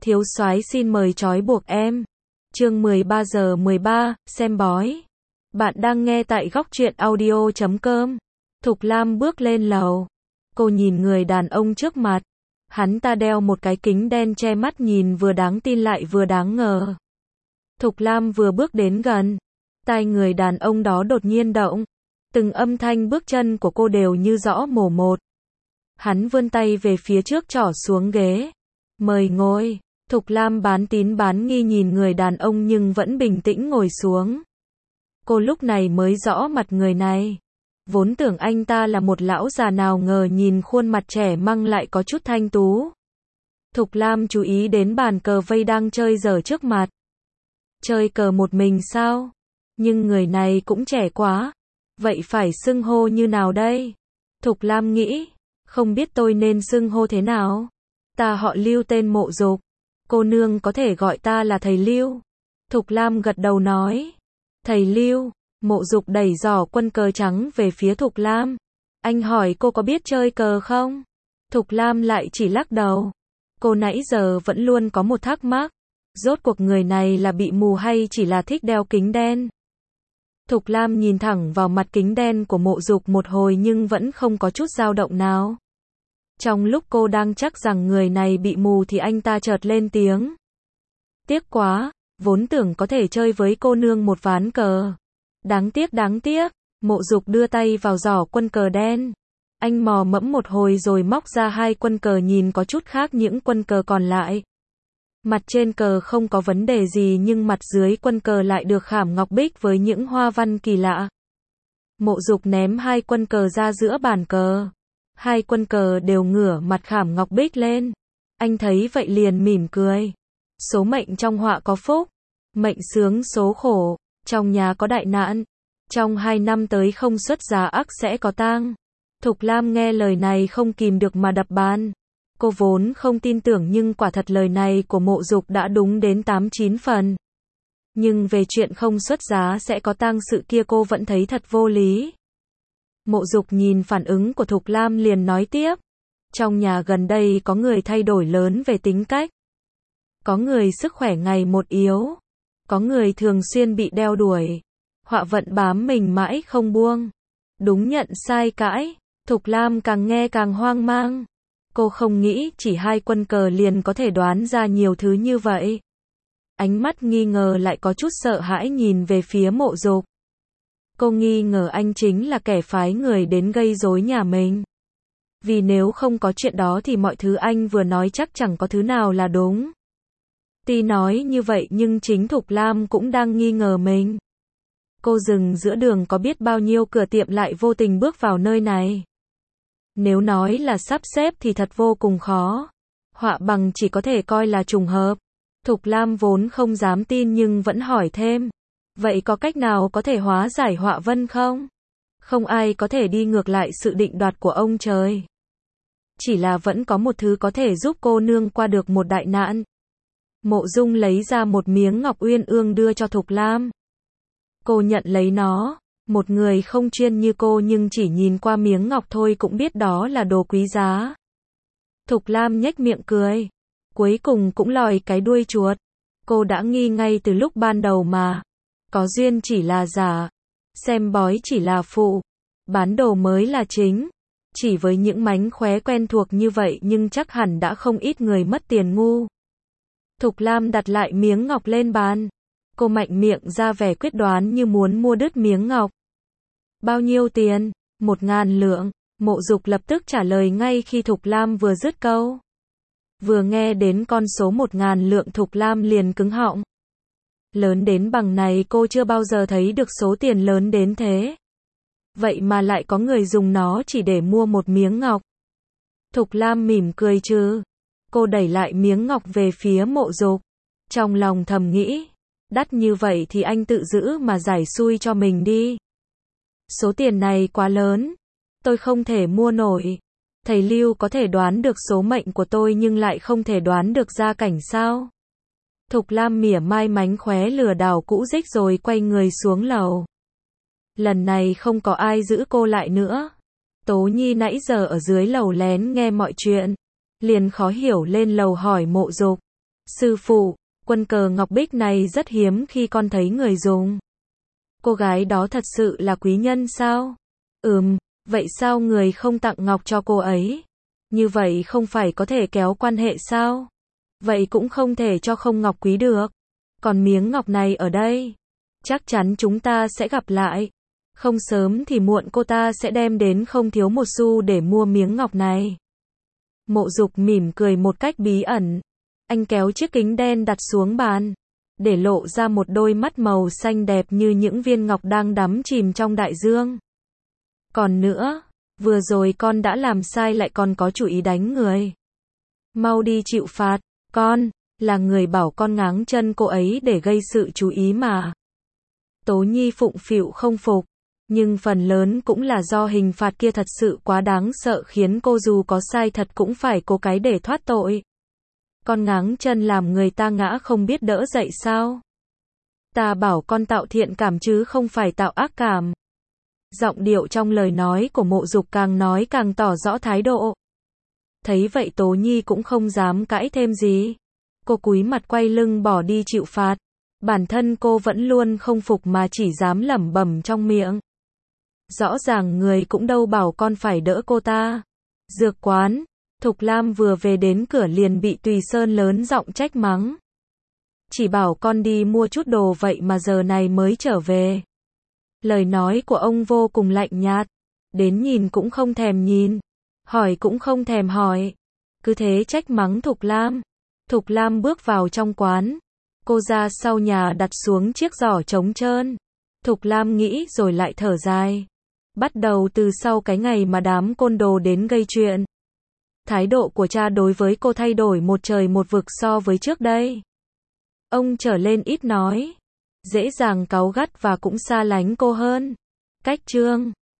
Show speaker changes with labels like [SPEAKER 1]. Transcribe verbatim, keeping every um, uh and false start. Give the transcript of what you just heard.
[SPEAKER 1] Thiếu soái xin mời trói buộc em. Chương mười ba giờ mười ba, xem bói. Bạn đang nghe tại góc truyện audio chấm com. Thục Lam bước lên lầu. Cô nhìn người đàn ông trước mặt. Hắn ta đeo một cái kính đen che mắt nhìn vừa đáng tin lại vừa đáng ngờ. Thục Lam vừa bước đến gần. Tai người đàn ông đó đột nhiên động. Từng âm thanh bước chân của cô đều như rõ mồn một. Hắn vươn tay về phía trước trỏ xuống ghế. Mời ngồi. Thục Lam bán tín bán nghi nhìn người đàn ông nhưng vẫn bình tĩnh ngồi xuống. Cô lúc này mới rõ mặt người này. Vốn tưởng anh ta là một lão già nào ngờ nhìn khuôn mặt trẻ măng lại có chút thanh tú. Thục Lam chú ý đến bàn cờ vây đang chơi dở trước mặt. Chơi cờ một mình sao? Nhưng người này cũng trẻ quá. Vậy phải xưng hô như nào đây? Thục Lam nghĩ, không biết tôi nên xưng hô thế nào. Ta họ Lưu tên Mộ Dục. Cô nương có thể gọi ta là thầy Lưu. Thục Lam gật đầu nói. Thầy Lưu. Mộ Dục đẩy giỏ quân cờ trắng về phía Thục Lam. Anh hỏi cô có biết chơi cờ không? Thục Lam lại chỉ lắc đầu. Cô nãy giờ vẫn luôn có một thắc mắc. Rốt cuộc người này là bị mù hay chỉ là thích đeo kính đen? Thục Lam nhìn thẳng vào mặt kính đen của Mộ Dục một hồi nhưng vẫn không có chút dao động nào. Trong lúc cô đang chắc rằng người này bị mù thì anh ta chợt lên tiếng. Tiếc quá, vốn tưởng có thể chơi với cô nương một ván cờ. Đáng tiếc đáng tiếc, Mộ Dục đưa tay vào giỏ quân cờ đen. Anh mò mẫm một hồi rồi móc ra hai quân cờ nhìn có chút khác những quân cờ còn lại. Mặt trên cờ không có vấn đề gì nhưng mặt dưới quân cờ lại được khảm ngọc bích với những hoa văn kỳ lạ. Mộ Dục ném hai quân cờ ra giữa bàn cờ. Hai quân cờ đều ngửa mặt khảm ngọc bích lên. Anh thấy vậy liền mỉm cười. Số mệnh trong họa có phúc. Mệnh sướng số khổ. Trong nhà có đại nạn. Trong hai năm tới không xuất giá ắt sẽ có tang. Thục Lam nghe lời này không kìm được mà đập bàn. Cô vốn không tin tưởng nhưng quả thật lời này của Mộ Dục đã đúng đến tám chín phần. Nhưng về chuyện không xuất giá sẽ có tang sự kia cô vẫn thấy thật vô lý. Mộ Dục nhìn phản ứng của Thục Lam liền nói tiếp. Trong nhà gần đây có người thay đổi lớn về tính cách. Có người sức khỏe ngày một yếu. Có người thường xuyên bị đeo đuổi. Họa vận bám mình mãi không buông. Đúng nhận sai cãi. Thục Lam càng nghe càng hoang mang. Cô không nghĩ chỉ hai quân cờ liền có thể đoán ra nhiều thứ như vậy. Ánh mắt nghi ngờ lại có chút sợ hãi nhìn về phía Mộ Dục. Cô nghi ngờ anh chính là kẻ phái người đến gây rối nhà mình. Vì nếu không có chuyện đó thì mọi thứ anh vừa nói chắc chẳng có thứ nào là đúng. Tuy nói như vậy nhưng chính Thục Lam cũng đang nghi ngờ mình. Cô dừng giữa đường có biết bao nhiêu cửa tiệm lại vô tình bước vào nơi này. Nếu nói là sắp xếp thì thật vô cùng khó. Họa bằng chỉ có thể coi là trùng hợp. Thục Lam vốn không dám tin nhưng vẫn hỏi thêm. Vậy có cách nào có thể hóa giải họa vân không? Không ai có thể đi ngược lại sự định đoạt của ông trời. Chỉ là vẫn có một thứ có thể giúp cô nương qua được một đại nạn. Mộ Dung lấy ra một miếng ngọc uyên ương đưa cho Thục Lam. Cô nhận lấy nó. Một người không chuyên như cô nhưng chỉ nhìn qua miếng ngọc thôi cũng biết đó là đồ quý giá. Thục Lam nhếch miệng cười. Cuối cùng cũng lòi cái đuôi chuột. Cô đã nghi ngay từ lúc ban đầu mà. Có duyên chỉ là giả. Xem bói chỉ là phụ. Bán đồ mới là chính. Chỉ với những mánh khóe quen thuộc như vậy nhưng chắc hẳn đã không ít người mất tiền ngu. Thục Lam đặt lại miếng ngọc lên bàn. Cô mạnh miệng ra vẻ quyết đoán như muốn mua đứt miếng ngọc. Bao nhiêu tiền? Một ngàn lượng. Mộ Dục lập tức trả lời ngay khi Thục Lam vừa dứt câu. Vừa nghe đến con số một ngàn lượng Thục Lam liền cứng họng. Lớn đến bằng này cô chưa bao giờ thấy được số tiền lớn đến thế. Vậy mà lại có người dùng nó chỉ để mua một miếng ngọc. Thục Lam mỉm cười chứ. Cô đẩy lại miếng ngọc về phía Mộ Dục. Trong lòng thầm nghĩ. Đắt như vậy thì anh tự giữ mà giải xui cho mình đi. Số tiền này quá lớn. Tôi không thể mua nổi. Thầy Lưu có thể đoán được số mệnh của tôi nhưng lại không thể đoán được gia cảnh sao? Thục Lam mỉa mai mánh khóe lừa đảo cũ dích rồi quay người xuống lầu. Lần này không có ai giữ cô lại nữa. Tố Nhi nãy giờ ở dưới lầu lén nghe mọi chuyện. Liền khó hiểu lên lầu hỏi Mộ Dục. Sư phụ, quân cờ ngọc bích này rất hiếm khi con thấy người dùng. Cô gái đó thật sự là quý nhân sao? Ừm, vậy sao người không tặng ngọc cho cô ấy? Như vậy không phải có thể kéo quan hệ sao? Vậy cũng không thể cho không ngọc quý được. Còn miếng ngọc này ở đây. Chắc chắn chúng ta sẽ gặp lại. Không sớm thì muộn cô ta sẽ đem đến không thiếu một xu để mua miếng ngọc này. Mộ Dục mỉm cười một cách bí ẩn. Anh kéo chiếc kính đen đặt xuống bàn, để lộ ra một đôi mắt màu xanh đẹp như những viên ngọc đang đắm chìm trong đại dương. Còn nữa, vừa rồi con đã làm sai lại còn có chủ ý đánh người. Mau đi chịu phạt, con, là người bảo con ngáng chân cô ấy để gây sự chú ý mà. Tố Nhi phụng phịu không phục, nhưng phần lớn cũng là do hình phạt kia thật sự quá đáng sợ khiến cô dù có sai thật cũng phải cố cái để thoát tội. Con ngáng chân làm người ta ngã không biết đỡ dậy sao? Ta bảo con tạo thiện cảm chứ không phải tạo ác cảm. Giọng điệu trong lời nói của Mộ Dục càng nói càng tỏ rõ thái độ. Thấy vậy Tố Nhi cũng không dám cãi thêm gì. Cô cúi mặt quay lưng bỏ đi chịu phạt. Bản thân cô vẫn luôn không phục mà chỉ dám lẩm bẩm trong miệng. Rõ ràng người cũng đâu bảo con phải đỡ cô ta. Dược quán, Thục Lam vừa về đến cửa liền bị Tùy Sơn lớn giọng trách mắng. Chỉ bảo con đi mua chút đồ vậy mà giờ này mới trở về. Lời nói của ông vô cùng lạnh nhạt. Đến nhìn cũng không thèm nhìn. Hỏi cũng không thèm hỏi. Cứ thế trách mắng Thục Lam. Thục Lam bước vào trong quán. Cô ra sau nhà đặt xuống chiếc giỏ trống trơn. Thục Lam nghĩ rồi lại thở dài. Bắt đầu từ sau cái ngày mà đám côn đồ đến gây chuyện. Thái độ của cha đối với cô thay đổi một trời một vực so với trước đây. Ông trở lên ít nói, dễ dàng cáu gắt và cũng xa lánh cô hơn. Cách chương